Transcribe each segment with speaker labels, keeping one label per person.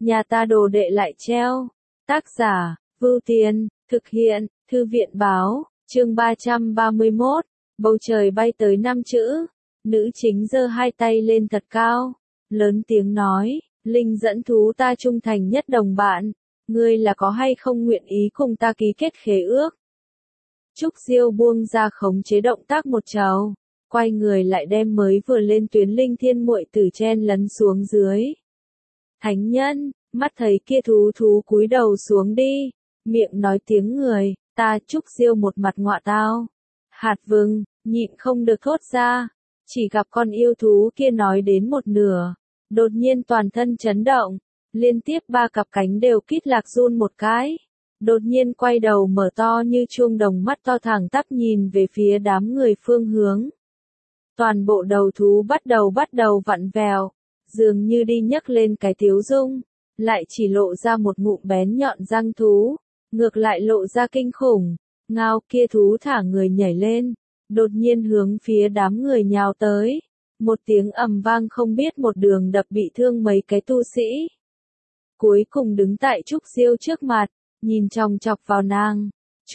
Speaker 1: nhà ta đồ đệ lại treo. Tác giả, Vưu Tiên, thực hiện, Thư viện báo, chương 331, bầu trời bay tới 5 chữ. Nữ chính giơ hai tay lên thật cao, lớn tiếng nói, Linh dẫn thú ta trung thành nhất đồng bạn, ngươi là có hay không nguyện ý cùng ta ký kết khế ước. Trúc Diêu buông ra khống chế động tác một trầu, quay người lại đem mới vừa lên tuyến Linh Thiên muội tử chen lấn xuống dưới. Thánh nhân, mắt thấy kia thú cúi đầu xuống đi, miệng nói tiếng người, ta Trúc Diêu một mặt ngọa tao. Hạt Vừng, nhịn không được thốt ra, chỉ gặp con yêu thú kia nói đến một nửa, đột nhiên toàn thân chấn động, liên tiếp 3 cặp cánh đều kít lạc run một cái, đột nhiên quay đầu mở to như chuông đồng mắt to thẳng tắp nhìn về phía đám người phương hướng. Toàn bộ đầu thú bắt đầu vặn vẹo, dường như đi nhấc lên cái tiếu dung, lại chỉ lộ ra một ngụm bén nhọn răng thú, ngược lại lộ ra kinh khủng. Ngao kia thú thả người nhảy lên, đột nhiên hướng phía đám người nhào tới, một tiếng ầm vang không biết một đường đập bị thương mấy cái tu sĩ. Cuối cùng đứng tại Trúc Diêu trước mặt, nhìn chòng chọc vào nàng,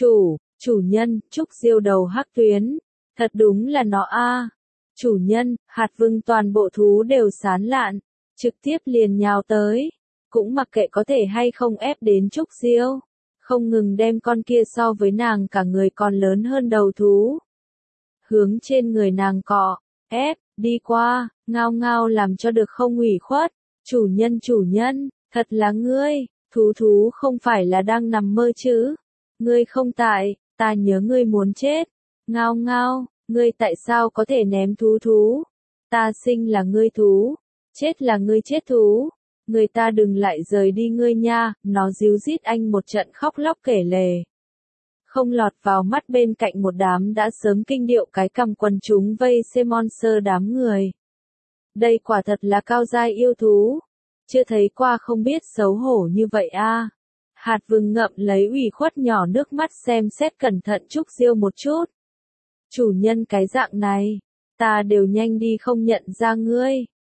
Speaker 1: chủ nhân, Trúc Diêu đầu hắc tuyến, thật đúng là nó a. Chủ nhân, Hạt Vừng toàn bộ thú đều sán lạn, trực tiếp liền nhào tới, cũng mặc kệ có thể hay không ép đến Trúc Diêu, không ngừng đem con kia so với nàng cả người còn lớn hơn đầu thú. Hướng trên người nàng cọ, ép, đi qua, ngao ngao làm cho được không ủy khuất, chủ nhân, thật là ngươi, thú không phải là đang nằm mơ chứ, ngươi không tại, ta nhớ ngươi muốn chết, ngao ngao. Ngươi tại sao có thể ném thú? Ta sinh là ngươi thú, chết là ngươi chết thú. Người ta đừng lại rời đi ngươi nha, nó díu dít anh một trận khóc lóc kể lể. Không lọt vào mắt bên cạnh một đám đã sớm kinh điệu cái cằm quần chúng vây xem monster đám người. Đây quả thật là cao giai yêu thú, chưa thấy qua không biết xấu hổ như vậy a. Hạt Vừng ngậm lấy ủy khuất nhỏ nước mắt xem xét cẩn thận Trúc Diêu một chút. Chủ nhân cái dạng này, ta đều nhanh đi không nhận ra ngươi.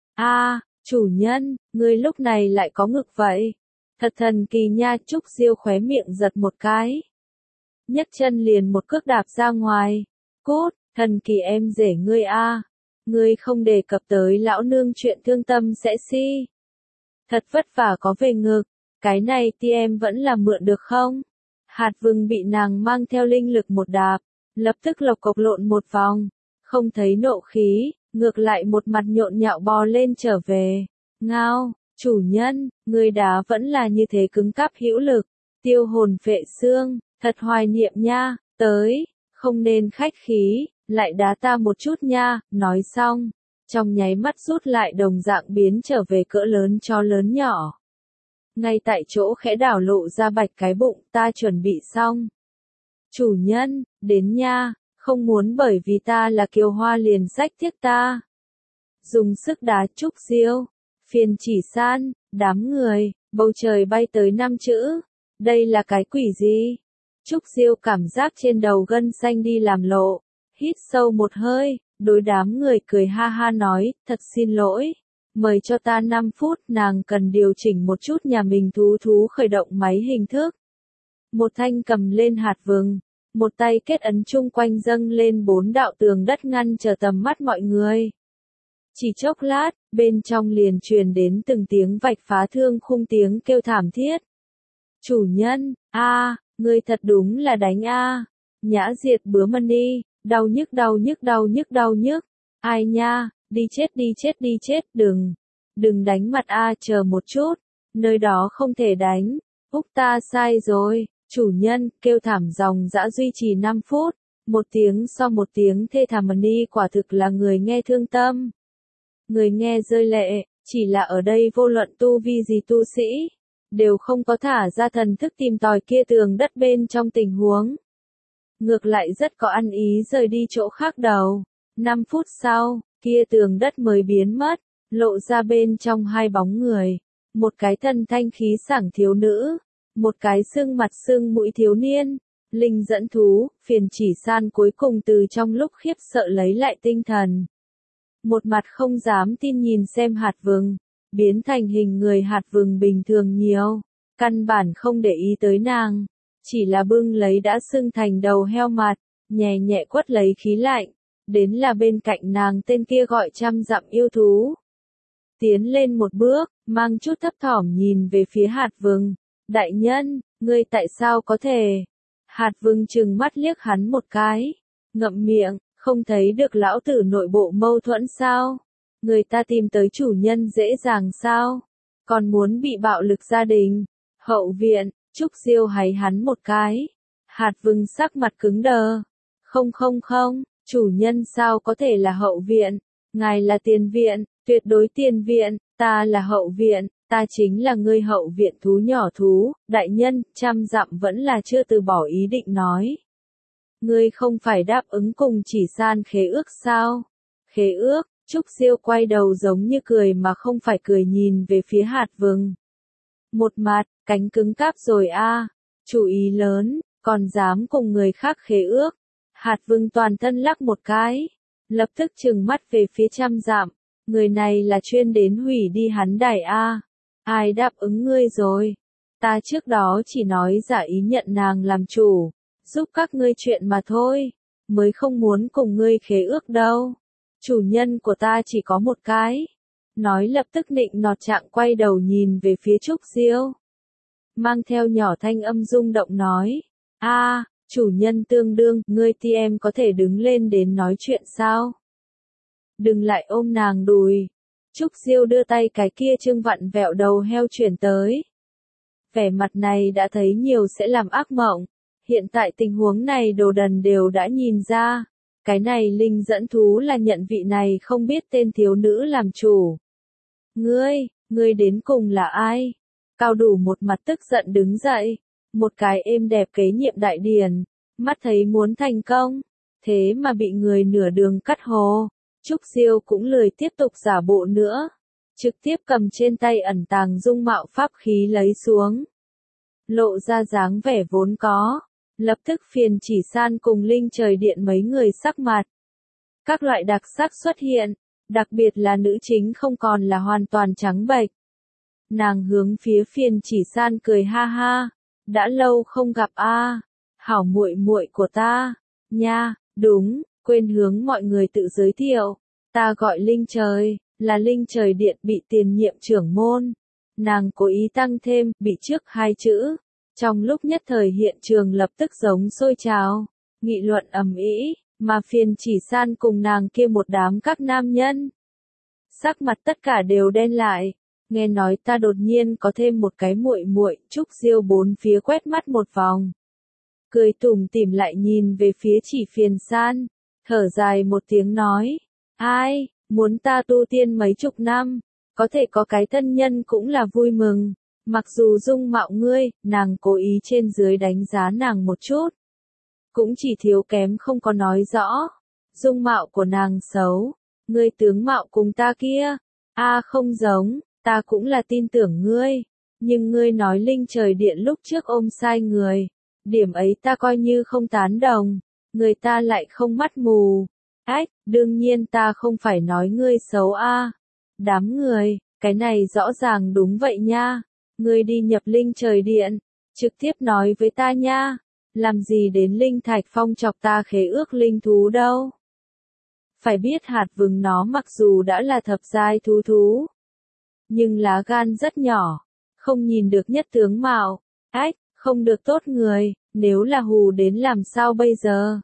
Speaker 1: Chủ nhân, ngươi lúc này lại có ngực vậy. Thật thần kỳ nha. Trúc Diêu khóe miệng giật một cái, nhấc chân liền một cước đạp ra ngoài. Cút, thần kỳ em rể ngươi a. Ngươi không đề cập tới lão nương chuyện thương tâm sẽ si. Thật vất vả có về ngực, cái này thì em vẫn là mượn được không? Hạt Vừng bị nàng mang theo linh lực một đạp, lập tức lộc cộc lộn một vòng, không thấy nộ khí, ngược lại một mặt nhộn nhạo bò lên trở về. Ngao, chủ nhân, người đá vẫn là như thế cứng cáp hữu lực, tiêu hồn phệ xương, thật hoài niệm nha, tới, không nên khách khí, lại đá ta một chút nha, nói xong, trong nháy mắt rút lại đồng dạng biến trở về cỡ lớn cho lớn nhỏ. Ngay tại chỗ khẽ đảo lộ ra bạch cái bụng, ta chuẩn bị xong. Chủ nhân, đến nha, không muốn bởi vì ta là kiều hoa liền sách tiếc ta. Dùng sức đá Trúc Diêu, phiền chỉ san, đám người, bầu trời bay tới 5 chữ. Đây là cái quỷ gì? Trúc Diêu cảm giác trên đầu gân xanh đi làm lộ, hít sâu một hơi, đối đám người cười ha ha nói, thật xin lỗi. Mời cho ta 5 phút, nàng cần điều chỉnh một chút nhà mình thú khởi động máy hình thức. Một thanh cầm lên Hạt Vừng, một tay kết ấn chung quanh dâng lên 4 đạo tường đất ngăn trở tầm mắt mọi người. Chỉ chốc lát, bên trong liền truyền đến từng tiếng vạch phá thương khung tiếng kêu thảm thiết. Chủ nhân, ngươi thật đúng là đánh Nhã diệt bướm mân đi, đau nhức. Ai nha, đi chết, đừng đánh mặt chờ một chút, nơi đó không thể đánh. Úc ta sai rồi. Chủ nhân, kêu thảm dòng dã duy trì 5 phút, một tiếng sau một tiếng thê thảm đi, quả thực là người nghe thương tâm. Người nghe rơi lệ, chỉ là ở đây vô luận tu vi gì tu sĩ, đều không có thả ra thần thức tìm tòi kia tường đất bên trong tình huống. Ngược lại rất có ăn ý rời đi chỗ khác đầu. 5 phút sau, kia tường đất mới biến mất, lộ ra bên trong 2 bóng người, một cái thân thanh khí sảng thiếu nữ, một cái sưng mặt sưng mũi thiếu niên. Linh dẫn thú, phiền chỉ san cuối cùng từ trong lúc khiếp sợ lấy lại tinh thần. Một mặt không dám tin nhìn xem Hạt Vừng, biến thành hình người hạt vừng bình thường nhiều, căn bản không để ý tới nàng, chỉ là bưng lấy đã sưng thành đầu heo mặt, nhẹ nhẹ quất lấy khí lạnh, đến là bên cạnh nàng tên kia gọi trăm dặm yêu thú. Tiến lên một bước, mang chút thấp thỏm nhìn về phía hạt vừng, đại nhân, ngươi tại sao có thể? Hạt vừng trừng mắt liếc hắn một cái, ngậm miệng, không thấy được lão tử nội bộ mâu thuẫn sao? Người ta tìm tới chủ nhân dễ dàng sao? Còn muốn bị bạo lực gia đình, hậu viện, Trúc Diêu háy hắn một cái. Hạt vừng sắc mặt cứng đờ. Không, chủ nhân sao có thể là hậu viện? Ngài là tiền viện, tuyệt đối tiền viện, ta là hậu viện, ta chính là ngươi hậu viện thú nhỏ thú, đại nhân, trăm dặm vẫn là chưa từ bỏ ý định nói. Ngươi không phải đáp ứng cùng chỉ san khế ước sao? Khế ước, Trúc Diêu quay đầu giống như cười mà không phải cười nhìn về phía hạt vừng. Một mặt, cánh cứng cáp rồi a, chủ ý lớn, còn dám cùng người khác khế ước. Hạt vừng toàn thân lắc một cái, lập tức trừng mắt về phía trăm dặm, người này là chuyên đến hủy đi hắn đài a. Ai đáp ứng ngươi rồi? Ta trước đó chỉ nói giả ý nhận nàng làm chủ, giúp các ngươi chuyện mà thôi, mới không muốn cùng ngươi khế ước đâu. Chủ nhân của ta chỉ có một cái. Nói lập tức nịnh nọt trạng quay đầu nhìn về phía Trúc Diêu. Mang theo nhỏ thanh âm rung động nói. Chủ nhân tương đương, ngươi ti em có thể đứng lên đến nói chuyện sao? Đừng lại ôm nàng đùi. Trúc Diêu đưa tay cái kia trương vặn vẹo đầu heo chuyển tới. Vẻ mặt này đã thấy nhiều sẽ làm ác mộng. Hiện tại tình huống này đồ đần đều đã nhìn ra. Cái này linh dẫn thú là nhận vị này không biết tên thiếu nữ làm chủ. Ngươi đến cùng là ai? Cao Đủ một mặt tức giận đứng dậy. Một cái êm đẹp kế nhiệm đại điển. Mắt thấy muốn thành công. Thế mà bị người nửa đường cắt hồ. Trúc Diêu cũng lười tiếp tục giả bộ nữa. Trực tiếp cầm trên tay ẩn tàng dung mạo pháp khí lấy xuống. Lộ ra dáng vẻ vốn có. Lập tức phiền chỉ san cùng linh trời điện mấy người sắc mặt. Các loại đặc sắc xuất hiện, đặc biệt là nữ chính không còn là hoàn toàn trắng bệch. Nàng hướng phía phiền chỉ san cười ha ha, đã lâu không gặp a, hảo muội muội của ta, nha, đúng, quên hướng mọi người tự giới thiệu, ta gọi linh trời, là linh trời điện bị tiền nhiệm trưởng môn. Nàng cố ý tăng thêm, bị trước hai chữ. Trong lúc nhất thời hiện trường lập tức giống sôi trào, nghị luận ầm ĩ, mà phiền chỉ san cùng nàng kia một đám các nam nhân. Sắc mặt tất cả đều đen lại, nghe nói ta đột nhiên có thêm một cái muội muội, Trúc Diêu bốn phía quét mắt một vòng. Cười tủm tỉm lại nhìn về phía chỉ phiền san, thở dài một tiếng nói, ai, muốn ta tu tiên mấy chục năm, có thể có cái thân nhân cũng là vui mừng. Mặc dù dung mạo ngươi, nàng cố ý trên dưới đánh giá nàng một chút. Cũng chỉ thiếu kém không có nói rõ. Dung mạo của nàng xấu. Ngươi tướng mạo cùng ta kia. Không giống, ta cũng là tin tưởng ngươi. Nhưng ngươi nói linh trời điện lúc trước ôm sai người. Điểm ấy ta coi như không tán đồng. Người ta lại không mắt mù. Đương nhiên ta không phải nói ngươi xấu Đám người, cái này rõ ràng đúng vậy nha. Ngươi đi nhập linh trời điện, trực tiếp nói với ta nha, làm gì đến linh thạch phong chọc ta khế ước linh thú đâu. Phải biết hạt vừng nó mặc dù đã là thập giai thú, nhưng lá gan rất nhỏ, không nhìn được nhất tướng mạo, không được tốt người, nếu là hù đến làm sao bây giờ.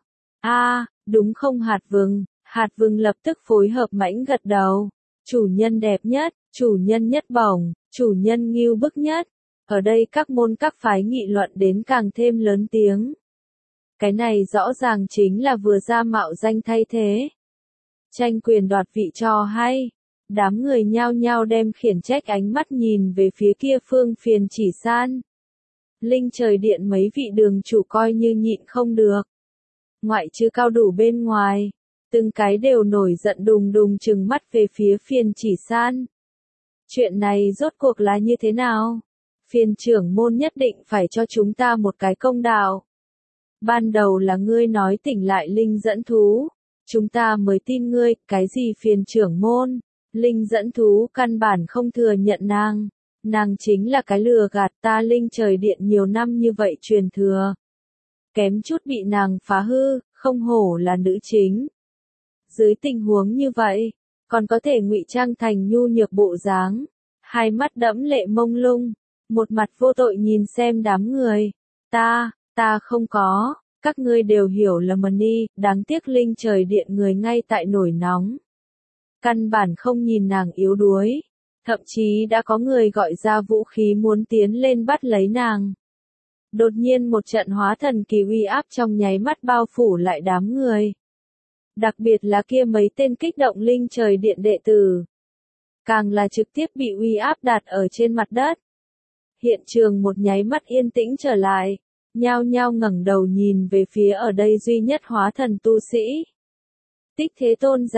Speaker 1: Đúng không hạt vừng lập tức phối hợp mãnh gật đầu, chủ nhân đẹp nhất, chủ nhân nhất bổng. Chủ nhân ngưu bức nhất, ở đây các môn các phái nghị luận đến càng thêm lớn tiếng. Cái này rõ ràng chính là vừa ra mạo danh thay thế. Tranh quyền đoạt vị cho hay, đám người nhao nhao đem khiển trách ánh mắt nhìn về phía kia phương phiền chỉ san. Linh trời điện mấy vị đường chủ coi như nhịn không được. Ngoại trừ Cao Đủ bên ngoài, từng cái đều nổi giận đùng đùng trừng mắt về phía phiền chỉ san. Chuyện này rốt cuộc là như thế nào? Phiền trưởng môn nhất định phải cho chúng ta một cái công đạo. Ban đầu là ngươi nói tỉnh lại linh dẫn thú. Chúng ta mới tin ngươi, cái gì phiền trưởng môn? Linh dẫn thú căn bản không thừa nhận nàng chính là cái lừa gạt ta linh trời điện nhiều năm như vậy truyền thừa. Kém chút bị nàng phá hư, không hổ là nữ chính. Dưới tình huống như vậy, còn có thể ngụy trang thành nhu nhược bộ dáng, hai mắt đẫm lệ mông lung, một mặt vô tội nhìn xem đám người. Ta không có, các ngươi đều hiểu lầm đi, đáng tiếc linh trời điện người ngay tại nổi nóng. Căn bản không nhìn nàng yếu đuối, thậm chí đã có người gọi ra vũ khí muốn tiến lên bắt lấy nàng. Đột nhiên một trận hóa thần kỳ uy áp trong nháy mắt bao phủ lại đám người. Đặc biệt là kia mấy tên kích động linh trời điện đệ tử. Càng là trực tiếp bị uy áp đặt ở trên mặt đất. Hiện trường một nháy mắt yên tĩnh trở lại, nhao nhao ngẩng đầu nhìn về phía ở đây duy nhất hóa thần tu sĩ. Tích Thế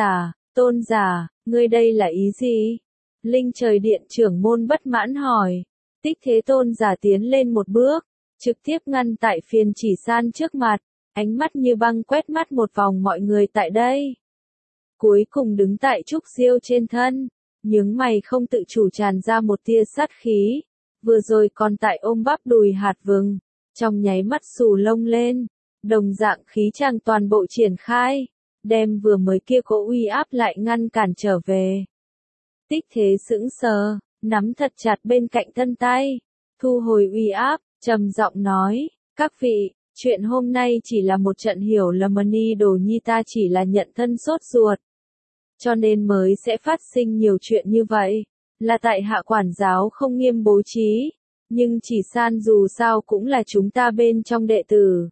Speaker 1: tôn giả, ngươi đây là ý gì? Linh trời điện trưởng môn bất mãn hỏi. Tích Thế tôn giả tiến lên một bước, trực tiếp ngăn tại Phiền Chỉ San trước mặt, ánh mắt như băng quét mắt một vòng mọi người tại đây. Cuối cùng đứng tại Trúc Diêu trên thân, nhướng mày không tự chủ tràn ra một tia sát khí, vừa rồi còn tại ôm bắp đùi hạt vừng, trong nháy mắt xù lông lên, đồng dạng khí chàng toàn bộ triển khai, đem vừa mới kia cỗ uy áp lại ngăn cản trở về. Tích Thế sững sờ, nắm thật chặt bên cạnh thân tay, thu hồi uy áp, trầm giọng nói, các vị, chuyện hôm nay chỉ là một trận hiểu lầm đi, đồ nhi ta chỉ là nhận thân sốt ruột. Cho nên mới sẽ phát sinh nhiều chuyện như vậy, là tại hạ quản giáo không nghiêm bố trí, nhưng Chỉ San dù sao cũng là chúng ta bên trong đệ tử.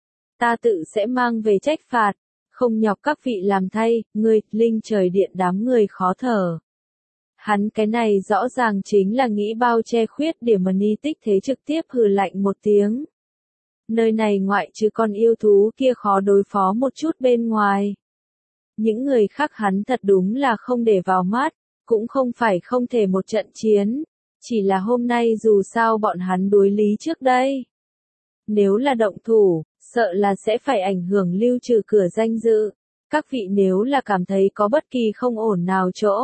Speaker 1: Ta tự sẽ mang về trách phạt, không nhọc các vị làm thay, ngươi, linh trời điện đám người khó thở. Hắn cái này rõ ràng chính là nghĩ bao che khuyết điểm mà ni Tích Thế trực tiếp hừ lạnh một tiếng. Nơi này ngoại trừ con yêu thú kia khó đối phó một chút bên ngoài. Những người khác hắn thật đúng là không để vào mắt, cũng không phải không thể một trận chiến, chỉ là hôm nay dù sao bọn hắn đối lý trước đây. Nếu là động thủ, sợ là sẽ phải ảnh hưởng lưu trừ cửa danh dự. Các vị nếu là cảm thấy có bất kỳ không ổn nào chỗ,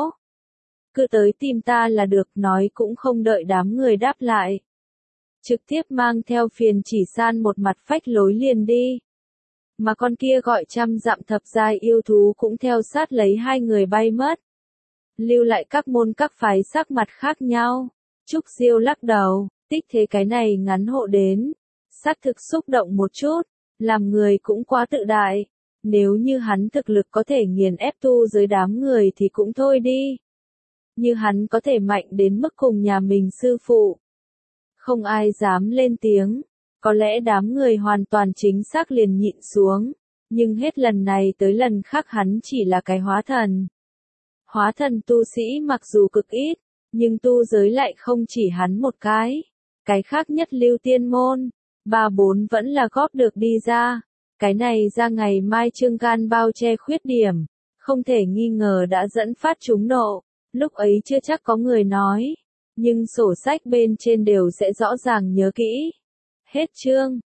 Speaker 1: cứ tới tìm ta là được, nói cũng không đợi đám người đáp lại. Trực tiếp mang theo Phiền Chỉ San một mặt phách lối liền đi. Mà con kia gọi trăm dặm thập giai yêu thú cũng theo sát lấy hai người bay mất. Lưu lại các môn các phái sắc mặt khác nhau. Trúc Diêu lắc đầu, Tích Thế cái này ngắn hộ đến. Xác thực xúc động một chút, làm người cũng quá tự đại. Nếu như hắn thực lực có thể nghiền ép tu dưới đám người thì cũng thôi đi. Như hắn có thể mạnh đến mức cùng nhà mình sư phụ. Không ai dám lên tiếng. Có lẽ đám người hoàn toàn chính xác liền nhịn xuống, nhưng hết lần này tới lần khác hắn chỉ là cái hóa thần. Hóa thần tu sĩ mặc dù cực ít, nhưng tu giới lại không chỉ hắn một cái khác nhất lưu tiên môn, 3-4 vẫn là góp được đi ra. Cái này ra ngày mai trương gan bao che khuyết điểm, không thể nghi ngờ đã dẫn phát chúng nộ, lúc ấy chưa chắc có người nói, nhưng sổ sách bên trên đều sẽ rõ ràng nhớ kỹ. Hết chương.